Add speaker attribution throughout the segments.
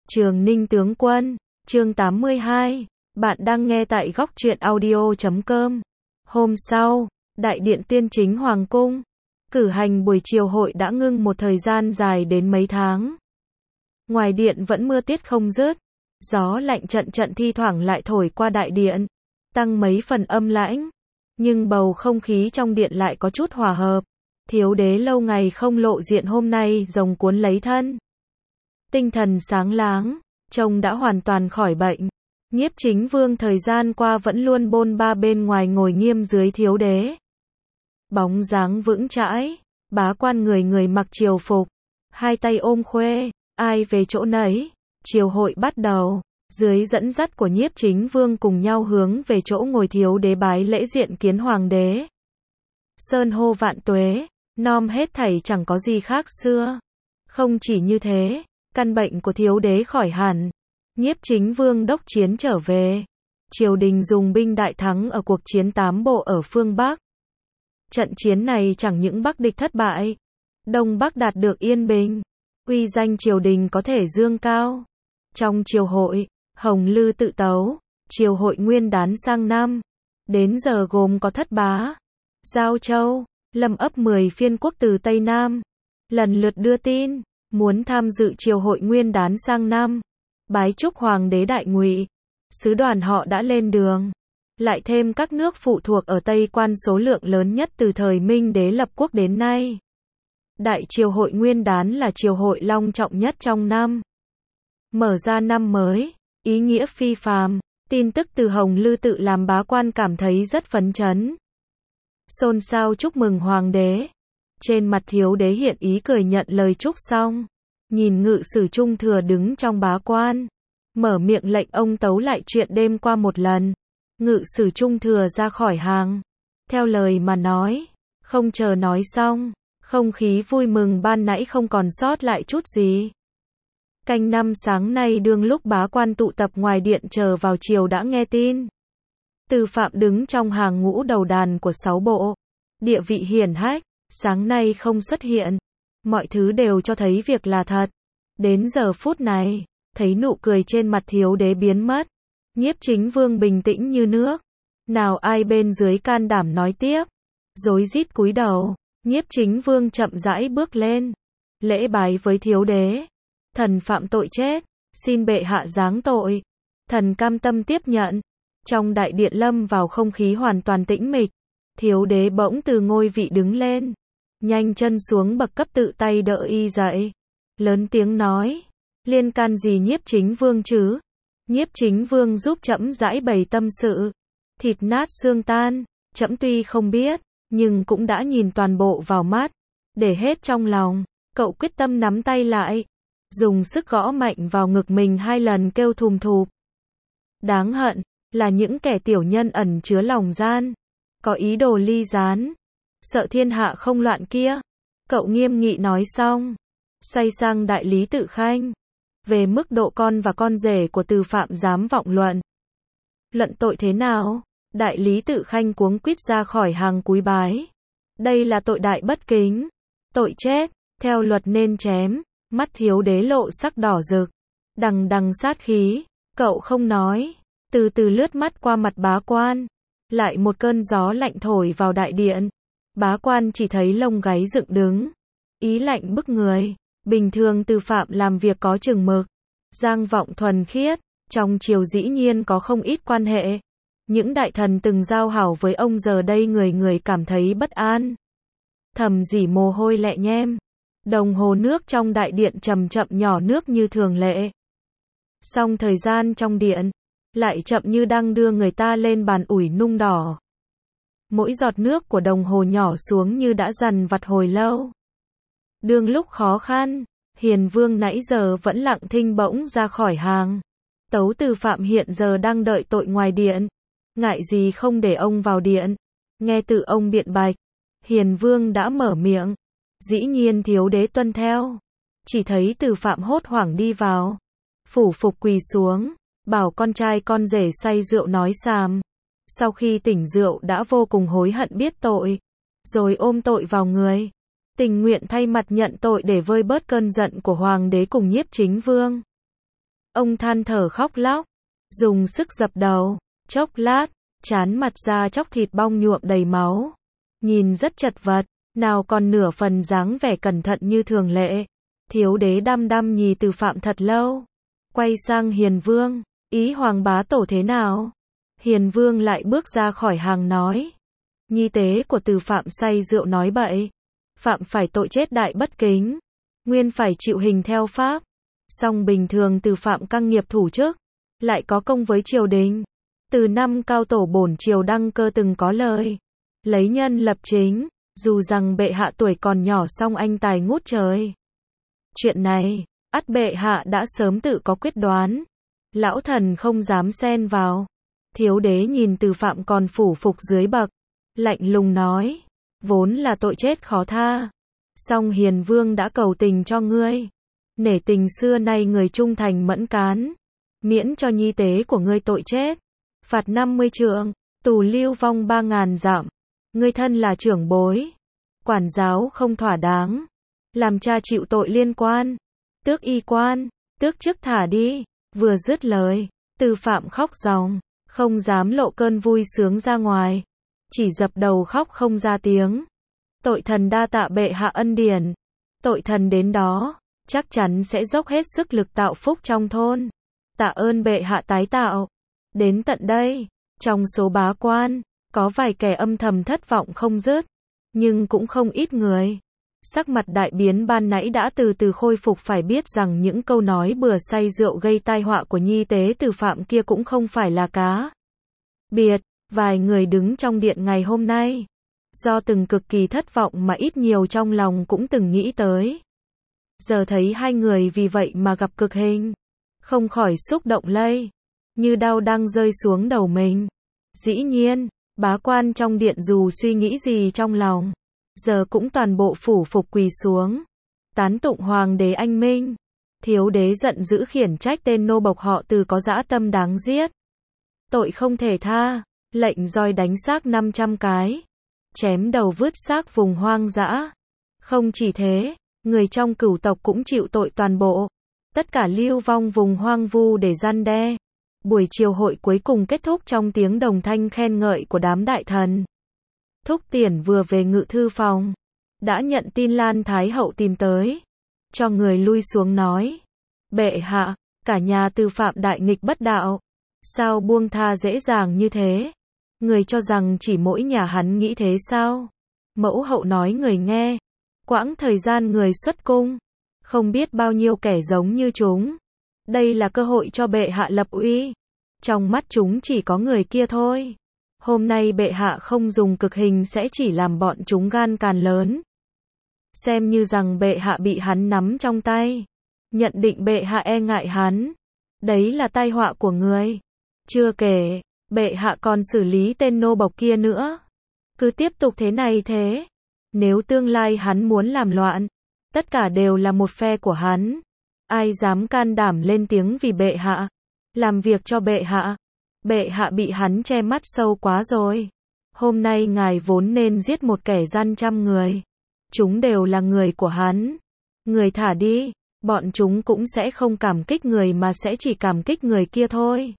Speaker 1: Trường Ninh tướng quân, chương 82. Bạn đang nghe tại góc truyện audio.com. Hôm sau, đại điện Tiên Chính Hoàng cung, cử hành buổi chiều hội đã ngưng một thời gian dài đến mấy tháng. Ngoài điện vẫn mưa tiết không dứt, gió lạnh trận trận thi thoảng lại thổi qua đại điện, tăng mấy phần âm lãnh, nhưng bầu không khí trong điện lại có chút hòa hợp. Thiếu đế lâu ngày không lộ diện hôm nay rồng cuốn lấy thân. Tinh thần sáng láng, trông đã hoàn toàn khỏi bệnh. Nhiếp Chính Vương thời gian qua vẫn luôn bôn ba bên ngoài ngồi nghiêm dưới thiếu đế. Bóng dáng vững chãi, bá quan người người mặc triều phục, hai tay ôm khuê, ai về chỗ nấy. Triều hội bắt đầu, dưới dẫn dắt của Nhiếp Chính Vương cùng nhau hướng về chỗ ngồi thiếu đế bái lễ diện kiến hoàng đế. Sơn hô vạn tuế, nom hết thảy chẳng có gì khác xưa. Không chỉ như thế, căn bệnh của thiếu đế khỏi hẳn. Nhiếp Chính Vương đốc chiến trở về. Triều đình dùng binh đại thắng ở cuộc chiến 8 bộ ở phương Bắc. Trận chiến này chẳng những Bắc địch thất bại, Đông Bắc đạt được yên bình, uy danh triều đình có thể dương cao. Trong triều hội, Hồng Lư tự tấu, triều hội nguyên đán sang năm, đến giờ gồm có Thất Bá, Giao Châu, Lâm ấp 10 phiên quốc từ Tây Nam, lần lượt đưa tin, muốn tham dự triều hội nguyên đán sang năm, bái chúc hoàng đế đại ngụy. Sứ đoàn họ đã lên đường, lại thêm các nước phụ thuộc ở Tây Quan số lượng lớn nhất từ thời Minh đế lập quốc đến nay. Đại triều hội nguyên đán là triều hội long trọng nhất trong năm. Mở ra năm mới, ý nghĩa phi phàm, tin tức từ Hồng Lư tự làm bá quan cảm thấy rất phấn chấn. Xôn xao chúc mừng hoàng đế. Trên mặt thiếu đế hiện ý cười nhận lời chúc xong, nhìn ngự sử trung thừa đứng trong bá quan, mở miệng lệnh ông tấu lại chuyện đêm qua một lần. Ngự sử trung thừa ra khỏi hàng, theo lời mà nói, không chờ nói xong, không khí vui mừng ban nãy không còn sót lại chút gì. Canh năm sáng nay đương lúc bá quan tụ tập ngoài điện chờ vào chiều đã nghe tin. Từ Phạm đứng trong hàng ngũ đầu đàn của 6 bộ, địa vị hiển hách, sáng nay không xuất hiện. Mọi thứ đều cho thấy việc là thật. Đến giờ phút này, thấy nụ cười trên mặt thiếu đế biến mất. Nhiếp Chính Vương bình tĩnh như nước. Nào ai bên dưới can đảm nói tiếp. Rối rít cúi đầu, Nhiếp Chính Vương chậm rãi bước lên, lễ bái với thiếu đế. Thần phạm tội chết, xin bệ hạ giáng tội. Thần cam tâm tiếp nhận. Trong đại điện lâm vào không khí hoàn toàn tĩnh mịch. Thiếu đế bỗng từ ngôi vị đứng lên, nhanh chân xuống bậc cấp tự tay đỡ y dậy, lớn tiếng nói, liên can gì Nhiếp Chính Vương chứ? Nhiếp Chính Vương giúp trẫm giải bày tâm sự. Thịt nát xương tan, trẫm tuy không biết, nhưng cũng đã nhìn toàn bộ vào mắt, để hết trong lòng. Cậu quyết tâm nắm tay lại, dùng sức gõ mạnh vào ngực mình 2 lần kêu thùm thụp. Đáng hận, là những kẻ tiểu nhân ẩn chứa lòng gian, có ý đồ ly gián, sợ thiên hạ không loạn kia. Cậu nghiêm nghị nói xong, xoay sang đại lý Tự Khanh, về mức độ con và con rể của Từ Phạm dám vọng luận. Luận tội thế nào? Đại lý Tự Khanh cuống quýt ra khỏi hàng cúi bái. Đây là tội đại bất kính, tội chết, theo luật nên chém. Mắt thiếu đế lộ sắc đỏ rực, đằng đằng sát khí. Cậu không nói, từ từ lướt mắt qua mặt bá quan. Lại một cơn gió lạnh thổi vào đại điện. Bá quan chỉ thấy lông gáy dựng đứng, ý lạnh bức người. Bình thường Từ Phạm làm việc có chừng mực, giang vọng thuần khiết, trong triều dĩ nhiên có không ít quan hệ. Những đại thần từng giao hảo với ông giờ đây người người cảm thấy bất an, thầm rỉ mồ hôi lẹ nhem. Đồng hồ nước trong đại điện chậm chậm nhỏ nước như thường lệ. Song thời gian trong điện lại chậm như đang đưa người ta lên bàn ủi nung đỏ. Mỗi giọt nước của đồng hồ nhỏ xuống như đã dằn vặt hồi lâu. Đương lúc khó khăn, Hiền Vương nãy giờ vẫn lặng thinh bỗng ra khỏi hàng. Tấu Từ Phạm hiện giờ đang đợi tội ngoài điện, ngại gì không để ông vào điện. Nghe tự ông biện bạch, Hiền Vương đã mở miệng. Dĩ nhiên thiếu đế tuân theo. Chỉ thấy Từ Phạm hốt hoảng đi vào, phủ phục quỳ xuống, bảo con trai con rể say rượu nói xàm. Sau khi tỉnh rượu đã vô cùng hối hận biết tội, rồi ôm tội vào người, tình nguyện thay mặt nhận tội để vơi bớt cơn giận của hoàng đế cùng Nhiếp Chính Vương. Ông than thở khóc lóc, dùng sức dập đầu, chốc lát, trán mặt da chóc thịt bong nhuộm đầy máu. Nhìn rất chật vật, nào còn nửa phần dáng vẻ cẩn thận như thường lệ. Thiếu đế đăm đăm nhìn Từ Phạm thật lâu. Quay sang Hiền Vương, ý Hoàng bá tổ thế nào? Hiền Vương lại bước ra khỏi hàng nói. Nhi tế của Từ Phạm say rượu nói bậy. Phạm phải tội chết đại bất kính. Nguyên phải chịu hình theo pháp. Song bình thường Từ Phạm căng nghiệp thủ chức. Lại có công với triều đình. Từ năm cao tổ bổn triều đăng cơ từng có lời. Lấy nhân lập chính. Dù rằng bệ hạ tuổi còn nhỏ song anh tài ngút trời. Chuyện này, ắt bệ hạ đã sớm tự có quyết đoán. Lão thần không dám xen vào. Thiếu đế nhìn Từ Phạm còn phủ phục dưới bậc. Lạnh lùng nói. Vốn là tội chết khó tha. Song Hiền Vương đã cầu tình cho ngươi. Nể tình xưa nay người trung thành mẫn cán. Miễn cho nhi tế của ngươi tội chết. Phạt 50 trượng. Tù lưu vong 3.000 dặm. Ngươi thân là trưởng bối. Quản giáo không thỏa đáng. Làm cha chịu tội liên quan. Tước y quan. Tước chức thả đi. Vừa dứt lời. Từ Phạm khóc ròng. Không dám lộ cơn vui sướng ra ngoài. Chỉ dập đầu khóc không ra tiếng. Tội thần đa tạ bệ hạ ân điển. Tội thần đến đó. Chắc chắn sẽ dốc hết sức lực tạo phúc trong thôn. Tạ ơn bệ hạ tái tạo. Đến tận đây. Trong số bá quan. Có vài kẻ âm thầm thất vọng không dứt. Nhưng cũng không ít người. Sắc mặt đại biến ban nãy đã từ từ khôi phục, phải biết rằng những câu nói bừa say rượu gây tai họa của nhi tế Từ Phạm kia cũng không phải là cá biệt. Vài người đứng trong điện ngày hôm nay. Do từng cực kỳ thất vọng mà ít nhiều trong lòng cũng từng nghĩ tới. Giờ thấy hai người vì vậy mà gặp cực hình. Không khỏi xúc động lây. Như đau đang rơi xuống đầu mình. Dĩ nhiên, bá quan trong điện dù suy nghĩ gì trong lòng. Giờ cũng toàn bộ phủ phục quỳ xuống. Tán tụng hoàng đế anh minh. Thiếu đế giận dữ khiển trách tên nô bộc họ Từ có dã tâm đáng giết. Tội không thể tha. Lệnh roi đánh xác 500 cái. Chém đầu vứt xác vùng hoang dã. Không chỉ thế, người trong cửu tộc cũng chịu tội toàn bộ. Tất cả lưu vong vùng hoang vu để răn đe. Buổi chiều hội cuối cùng kết thúc trong tiếng đồng thanh khen ngợi của đám đại thần. Thúc Tiền vừa về ngự thư phòng. Đã nhận tin Lan Thái Hậu tìm tới. Cho người lui xuống nói. Bệ hạ, cả nhà Từ Phạm đại nghịch bất đạo. Sao buông tha dễ dàng như thế? Người cho rằng chỉ mỗi nhà hắn nghĩ thế sao? Mẫu hậu nói người nghe. Quãng thời gian người xuất cung. Không biết bao nhiêu kẻ giống như chúng. Đây là cơ hội cho bệ hạ lập uy. Trong mắt chúng chỉ có người kia thôi. Hôm nay bệ hạ không dùng cực hình sẽ chỉ làm bọn chúng gan càn lớn. Xem như rằng bệ hạ bị hắn nắm trong tay. Nhận định bệ hạ e ngại hắn. Đấy là tai họa của người. Chưa kể, bệ hạ còn xử lý tên nô bộc kia nữa. Cứ tiếp tục thế này thế. Nếu tương lai hắn muốn làm loạn, tất cả đều là một phe của hắn. Ai dám can đảm lên tiếng vì bệ hạ. Làm việc cho bệ hạ. Bệ hạ bị hắn che mắt sâu quá rồi. Hôm nay ngài vốn nên giết một kẻ gian 100 người. Chúng đều là người của hắn. Người thả đi. Bọn chúng cũng sẽ không cảm kích người mà sẽ chỉ cảm kích người kia thôi.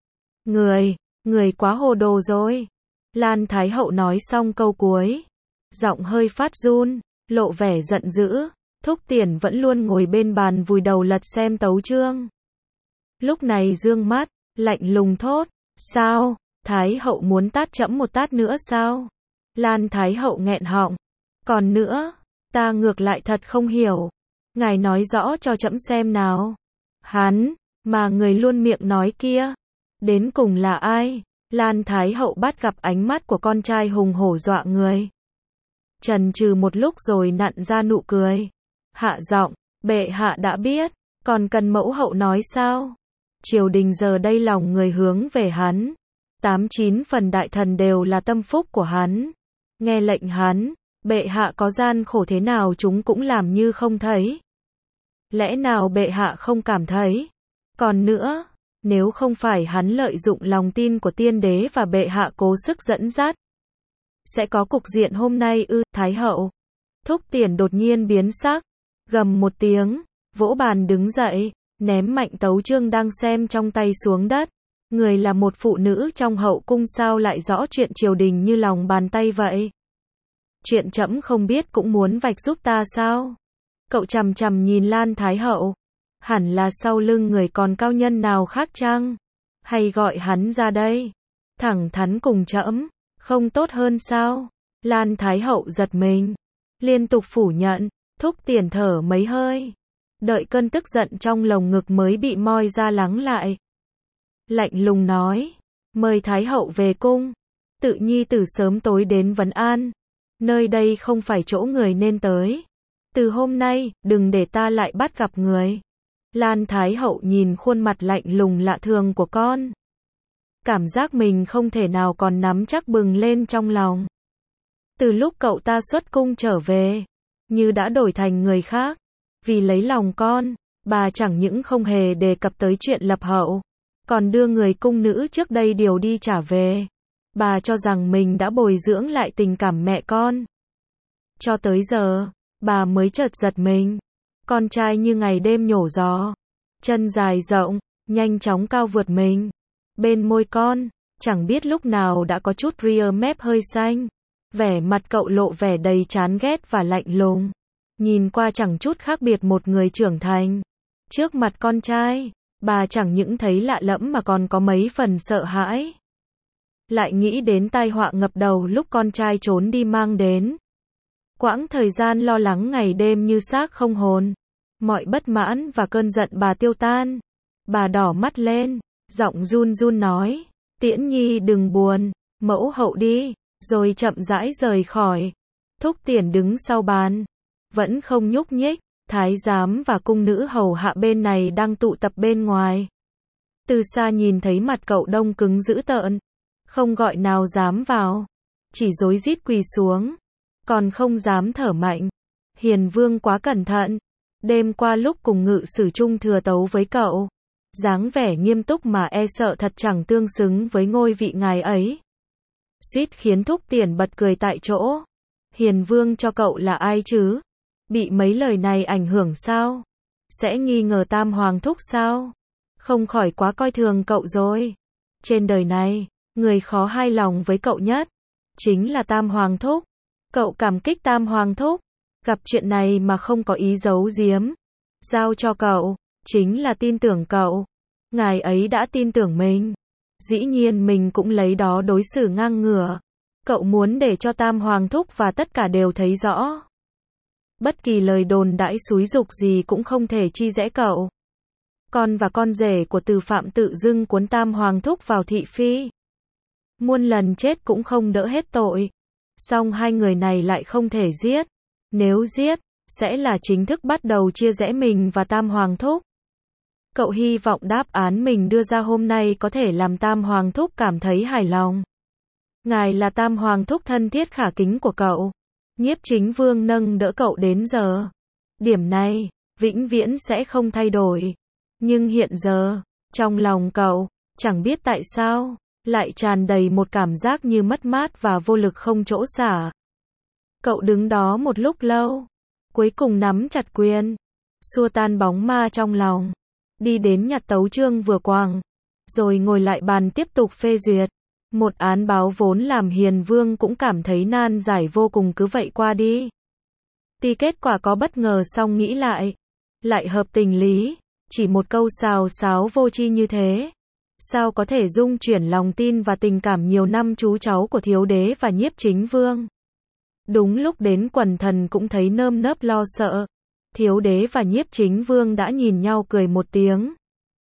Speaker 1: Người quá hồ đồ rồi. Lan Thái Hậu nói xong câu cuối. Giọng hơi phát run, lộ vẻ giận dữ. Thúc Tiền vẫn luôn ngồi bên bàn vùi đầu lật xem tấu chương. Lúc này dương mắt, lạnh lùng thốt. Sao? Thái Hậu muốn tát trẫm một tát nữa sao? Lan Thái Hậu nghẹn họng. Còn nữa, ta ngược lại thật không hiểu. Ngài nói rõ cho trẫm xem nào. Hắn, mà người luôn miệng nói kia. Đến cùng là ai? Lan Thái Hậu bắt gặp ánh mắt của con trai hùng hổ dọa người. Chần chừ một lúc rồi nặn ra nụ cười. Hạ giọng, bệ hạ đã biết, còn cần mẫu hậu nói sao? Triều đình giờ đây lòng người hướng về hắn. 89 phần đại thần đều là tâm phúc của hắn. Nghe lệnh hắn, bệ hạ có gian khổ thế nào chúng cũng làm như không thấy. Lẽ nào bệ hạ không cảm thấy? Còn nữa, nếu không phải hắn lợi dụng lòng tin của tiên đế và bệ hạ cố sức dẫn dắt, sẽ có cục diện hôm nay ư? Thái Hậu. Thúc Tiền đột nhiên biến sắc, gầm một tiếng, vỗ bàn đứng dậy, ném mạnh tấu chương đang xem trong tay xuống đất. Người là một phụ nữ trong hậu cung sao lại rõ chuyện triều đình như lòng bàn tay vậy? Chuyện trẫm không biết cũng muốn vạch giúp ta sao? Cậu chằm chằm nhìn Lan Thái Hậu. Hẳn là sau lưng người còn cao nhân nào khác chăng? Hay gọi hắn ra đây? Thẳng thắn cùng trẫm, không tốt hơn sao? Lan Thái Hậu giật mình, liên tục phủ nhận, Thúc Tiền thở mấy hơi. Đợi cơn tức giận trong lồng ngực mới bị moi ra lắng lại. Lạnh lùng nói, mời Thái Hậu về cung. Tự nhi từ sớm tối đến vấn an. Nơi đây không phải chỗ người nên tới. Từ hôm nay, đừng để ta lại bắt gặp người. Lan Thái Hậu nhìn khuôn mặt lạnh lùng lạ thường của con. Cảm giác mình không thể nào còn nắm chắc bừng lên trong lòng. Từ lúc cậu ta xuất cung trở về, như đã đổi thành người khác. Vì lấy lòng con, bà chẳng những không hề đề cập tới chuyện lập hậu, còn đưa người cung nữ trước đây điều đi trả về. Bà cho rằng mình đã bồi dưỡng lại tình cảm mẹ con. Cho tới giờ, bà mới chợt giật mình. Con trai như ngày đêm nhổ gió, chân dài rộng, nhanh chóng cao vượt mình. Bên môi con, chẳng biết lúc nào đã có chút ria mép hơi xanh. Vẻ mặt cậu lộ vẻ đầy chán ghét và lạnh lùng. Nhìn qua chẳng chút khác biệt một người trưởng thành. Trước mặt con trai, bà chẳng những thấy lạ lẫm mà còn có mấy phần sợ hãi. Lại nghĩ đến tai họa ngập đầu lúc con trai trốn đi mang đến. Quãng thời gian lo lắng ngày đêm như xác không hồn. Mọi bất mãn và cơn giận bà tiêu tan. Bà đỏ mắt lên, giọng run run nói, Tiễn Nhi đừng buồn, mẫu hậu đi, rồi chậm rãi rời khỏi. Thúc Tiền đứng sau bàn, vẫn không nhúc nhích. Thái giám và cung nữ hầu hạ bên này đang tụ tập bên ngoài. Từ xa nhìn thấy mặt cậu đông cứng dữ tợn, không gọi nào dám vào, chỉ rối rít quỳ xuống, còn không dám thở mạnh. Hiền Vương quá cẩn thận, đêm qua lúc cùng ngự sử chung thừa tấu với cậu, dáng vẻ nghiêm túc mà e sợ thật chẳng tương xứng với ngôi vị ngài ấy. Suýt khiến Thúc Tiền bật cười tại chỗ. Hiền Vương cho cậu là ai chứ? Bị mấy lời này ảnh hưởng sao? Sẽ nghi ngờ Tam Hoàng Thúc sao? Không khỏi quá coi thường cậu rồi. Trên đời này, người khó hai lòng với cậu nhất chính là Tam Hoàng Thúc. Cậu cảm kích Tam Hoàng Thúc, gặp chuyện này mà không có ý giấu giếm. Giao cho cậu, chính là tin tưởng cậu. Ngài ấy đã tin tưởng mình. Dĩ nhiên mình cũng lấy đó đối xử ngang ngửa. Cậu muốn để cho Tam Hoàng Thúc và tất cả đều thấy rõ. Bất kỳ lời đồn đãi xúi giục gì cũng không thể chi rẽ cậu. Con và con rể của Từ Phạm tự dưng cuốn Tam Hoàng Thúc vào thị phi. Muôn lần chết cũng không đỡ hết tội. Song hai người này lại không thể giết. Nếu giết, sẽ là chính thức bắt đầu chia rẽ mình và Tam Hoàng Thúc. Cậu hy vọng đáp án mình đưa ra hôm nay có thể làm Tam Hoàng Thúc cảm thấy hài lòng. Ngài là Tam Hoàng Thúc thân thiết khả kính của cậu. Nhiếp Chính Vương nâng đỡ cậu đến giờ. Điểm này, vĩnh viễn sẽ không thay đổi. Nhưng hiện giờ, trong lòng cậu, chẳng biết tại sao, lại tràn đầy một cảm giác như mất mát và vô lực không chỗ xả. Cậu đứng đó một lúc lâu, cuối cùng nắm chặt quyền, xua tan bóng ma trong lòng, đi đến nhặt tấu chương vừa quàng, rồi ngồi lại bàn tiếp tục phê duyệt. Một án báo vốn làm Hiền Vương cũng cảm thấy nan giải vô cùng cứ vậy qua đi. Tuy kết quả có bất ngờ song nghĩ lại hợp tình lý, chỉ một câu xào xáo vô tri như thế. Sao có thể dung chuyển lòng tin và tình cảm nhiều năm chú cháu của Thiếu Đế và Nhiếp Chính Vương. Đúng lúc đến quần thần cũng thấy nơm nớp lo sợ. Thiếu Đế và Nhiếp Chính Vương đã nhìn nhau cười một tiếng.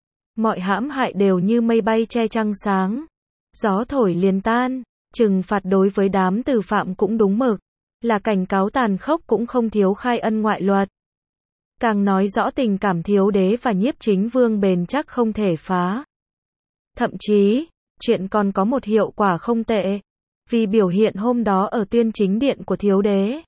Speaker 1: Mọi hãm hại đều như mây bay che trăng sáng. Gió thổi liền tan, trừng phạt đối với đám Từ Phạm cũng đúng mực, là cảnh cáo tàn khốc cũng không thiếu khai ân ngoại luật. Càng nói rõ tình cảm Thiếu Đế và Nhiếp Chính Vương bền chắc không thể phá. Thậm chí, chuyện còn có một hiệu quả không tệ, vì biểu hiện hôm đó ở tuyên chính điện của Thiếu Đế.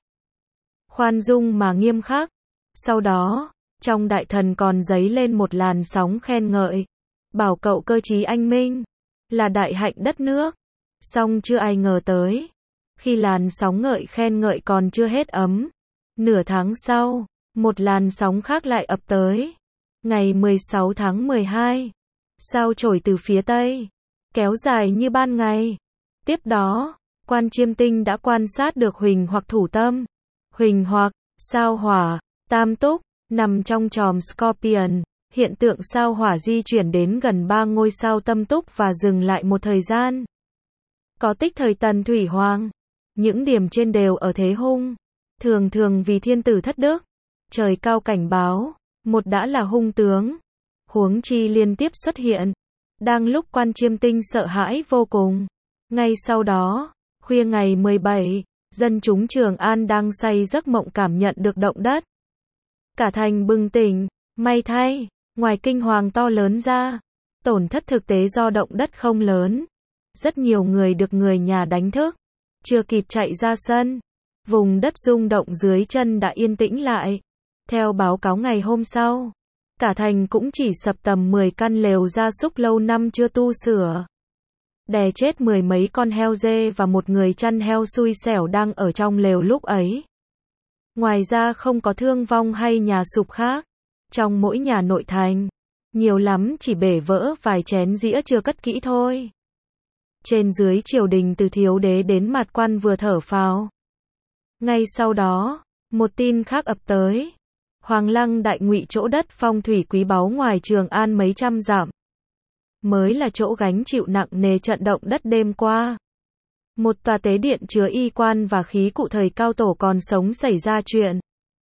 Speaker 1: Khoan dung mà nghiêm khắc. Sau đó, trong đại thần còn dấy lên một làn sóng khen ngợi, bảo cậu cơ trí anh minh, là đại hạnh đất nước. Song chưa ai ngờ tới, khi làn sóng ngợi khen ngợi còn chưa hết ấm, nửa tháng sau, một làn sóng khác lại ập tới. Ngày 16 tháng 12, sao chổi từ phía tây, kéo dài như ban ngày. Tiếp đó, Quan Chiêm Tinh đã quan sát được Huỳnh hoặc Thủ Tâm, Huỳnh hoặc, sao Hỏa, Tam Túc, nằm trong chòm Scorpion. Hiện tượng sao Hỏa di chuyển đến gần 3 ngôi sao Tâm Túc và dừng lại một thời gian. Có tích thời Tần Thủy Hoàng. Những điểm trên đều ở thế hung. Thường thường vì thiên tử thất đức. Trời cao cảnh báo, một đã là hung tướng. Huống chi liên tiếp xuất hiện. Đang lúc Quan Chiêm Tinh sợ hãi vô cùng. Ngay sau đó, khuya ngày 17, dân chúng Trường An đang say giấc mộng cảm nhận được động đất. Cả thành bừng tỉnh, may thay, ngoài kinh hoàng to lớn ra, tổn thất thực tế do động đất không lớn. Rất nhiều người được người nhà đánh thức, chưa kịp chạy ra sân. Vùng đất rung động dưới chân đã yên tĩnh lại. Theo báo cáo ngày hôm sau, cả thành cũng chỉ sập tầm 10 căn lều gia súc lâu năm chưa tu sửa. Đè chết 10 mấy con heo dê và một người chăn heo xui xẻo đang ở trong lều lúc ấy. Ngoài ra không có thương vong hay nhà sụp khác. Trong mỗi nhà nội thành, nhiều lắm chỉ bể vỡ vài chén dĩa chưa cất kỹ thôi. Trên dưới triều đình từ thiếu đế đến mặt quan vừa thở phào. Ngay sau đó, một tin khác ập tới. Hoàng Lăng Đại Ngụy chỗ đất phong thủy quý báu ngoài Trường An mấy trăm dặm. Mới là chỗ gánh chịu nặng nề trận động đất đêm qua. Một tòa tế điện chứa y quan và khí cụ thời cao tổ còn sống xảy ra chuyện.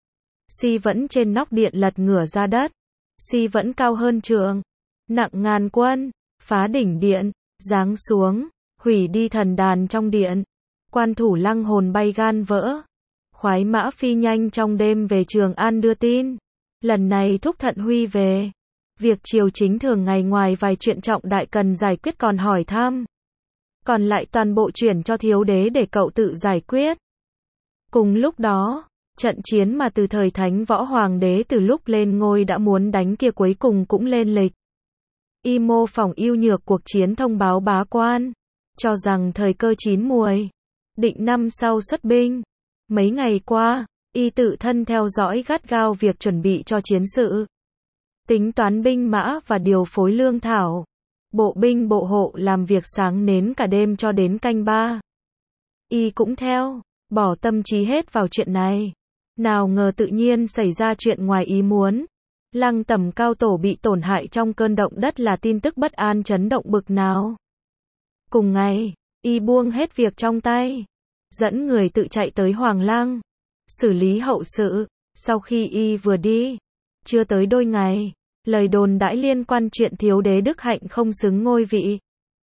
Speaker 1: Si vẫn trên nóc điện lật ngửa ra đất. Si vẫn cao hơn trường. Nặng ngàn quân. Phá đỉnh điện. Giáng xuống. Hủy đi thần đàn trong điện. Quan thủ Lăng hồn bay gan vỡ. Khoái mã phi nhanh trong đêm về Trường An đưa tin. Lần này thúc Thận Huy về. Việc triều chính thường ngày ngoài vài chuyện trọng đại cần giải quyết còn hỏi thăm. Còn lại toàn bộ chuyển cho thiếu đế để cậu tự giải quyết. Cùng lúc đó, trận chiến mà từ thời Thánh Võ Hoàng đế từ lúc lên ngôi đã muốn đánh kia cuối cùng cũng lên lịch. Y mô phỏng ưu nhược cuộc chiến thông báo bá quan, cho rằng thời cơ chín muồi, định năm sau xuất binh. Mấy ngày qua, y tự thân theo dõi gắt gao việc chuẩn bị cho chiến sự. Tính toán binh mã và điều phối lương thảo. Bộ binh bộ hộ làm việc sáng nến cả đêm cho đến canh 3. Y cũng theo, bỏ tâm trí hết vào chuyện này. Nào ngờ tự nhiên xảy ra chuyện ngoài ý muốn. Lăng Tẩm cao tổ bị tổn hại trong cơn động đất là tin tức bất an chấn động bực nào. Cùng ngày, y buông hết việc trong tay. Dẫn người tự chạy tới Hoàng Lăng. Xử lý hậu sự. Sau khi y vừa đi, chưa tới đôi ngày, lời đồn đãi liên quan chuyện thiếu đế đức hạnh không xứng ngôi vị.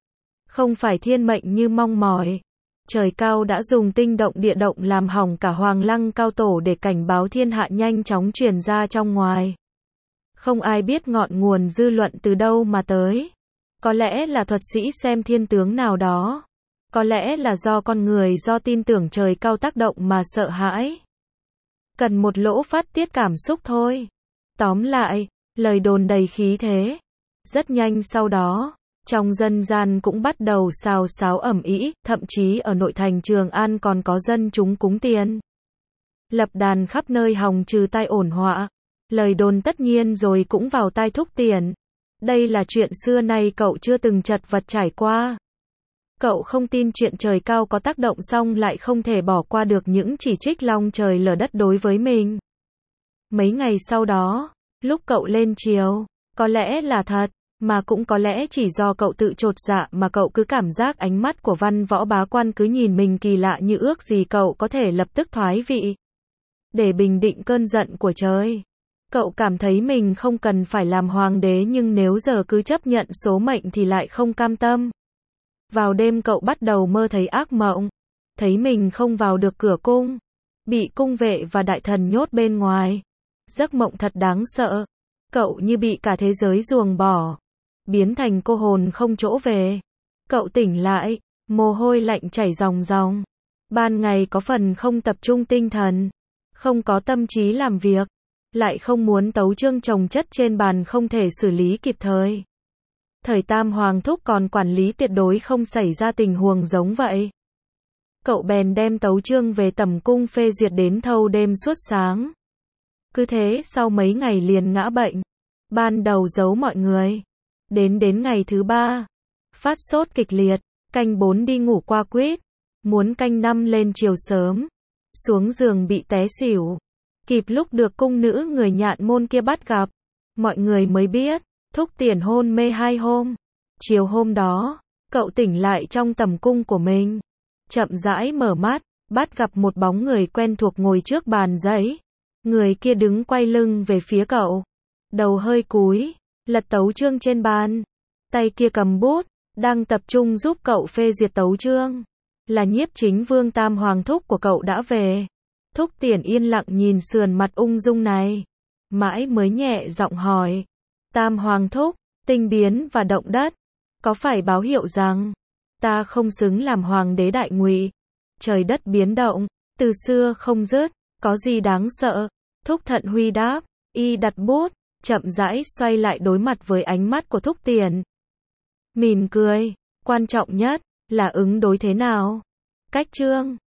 Speaker 1: Không phải thiên mệnh như mong mỏi. Trời cao đã dùng tinh động địa động làm hỏng cả Hoàng Lăng cao tổ để cảnh báo thiên hạ nhanh chóng truyền ra trong ngoài. Không ai biết ngọn nguồn dư luận từ đâu mà tới. Có lẽ là thuật sĩ xem thiên tướng nào đó. Có lẽ là do con người do tin tưởng trời cao tác động mà sợ hãi. Cần một lỗ phát tiết cảm xúc thôi. Tóm lại, lời đồn đầy khí thế. Rất nhanh sau đó, trong dân gian cũng bắt đầu xào xáo ầm ĩ, thậm chí ở nội thành Trường An còn có dân chúng cúng tiền. Lập đàn khắp nơi hòng trừ tai ổn họa. Lời đồn tất nhiên rồi cũng vào tai thúc tiền. Đây là chuyện xưa nay cậu chưa từng chật vật trải qua. Cậu không tin chuyện trời cao có tác động xong lại không thể bỏ qua được những chỉ trích long trời lở đất đối với mình. Mấy ngày sau đó, lúc cậu lên triều, có lẽ là thật, mà cũng có lẽ chỉ do cậu tự chột dạ mà cậu cứ cảm giác ánh mắt của văn võ bá quan cứ nhìn mình kỳ lạ như ước gì cậu có thể lập tức thoái vị. Để bình định cơn giận của trời. Cậu cảm thấy mình không cần phải làm hoàng đế nhưng nếu giờ cứ chấp nhận số mệnh thì lại không cam tâm. Vào đêm cậu bắt đầu mơ thấy ác mộng. Thấy mình không vào được cửa cung. Bị cung vệ và đại thần nhốt bên ngoài. Giấc mộng thật đáng sợ. Cậu như bị cả thế giới ruồng bỏ. Biến thành cô hồn không chỗ về. Cậu tỉnh lại. Mồ hôi lạnh chảy ròng ròng. Ban ngày có phần không tập trung tinh thần. Không có tâm trí làm việc. Lại không muốn tấu chương chồng chất trên bàn không thể xử lý kịp thời. Thời Tam Hoàng thúc còn quản lý tuyệt đối không xảy ra tình huống giống vậy. Cậu bèn đem tấu chương về tẩm cung phê duyệt đến thâu đêm suốt sáng. Cứ thế sau mấy ngày liền ngã bệnh. ban đầu giấu mọi người. Đến ngày thứ 3, phát sốt kịch liệt, canh 4 đi ngủ qua quýt, muốn canh 5 lên chiều sớm, xuống giường bị té xỉu. Kịp lúc được cung nữ người Nhạn Môn kia bắt gặp, mọi người mới biết, Thúc Tiền hôn mê 2 hôm. Chiều hôm đó, cậu tỉnh lại trong tầm cung của mình, chậm rãi mở mắt, bắt gặp một bóng người quen thuộc ngồi trước bàn giấy. Người kia đứng quay lưng về phía cậu, đầu hơi cúi, lật tấu chương trên bàn, tay kia cầm bút, đang tập trung giúp cậu phê duyệt tấu chương. Là Nhiếp Chính Vương Tam Hoàng Thúc của cậu đã về. Thúc Tiền yên lặng nhìn sườn mặt ung dung này, mãi mới nhẹ giọng hỏi, Tam Hoàng Thúc, tinh biến và động đất, có phải báo hiệu rằng ta không xứng làm hoàng đế Đại Ngụy? Trời đất biến động, từ xưa không dứt, có gì đáng sợ? Thúc Thận Huy đáp, y đặt bút, chậm rãi xoay lại đối mặt với ánh mắt của Thúc Tiền. Mỉm cười, quan trọng nhất là ứng đối thế nào? Cách chương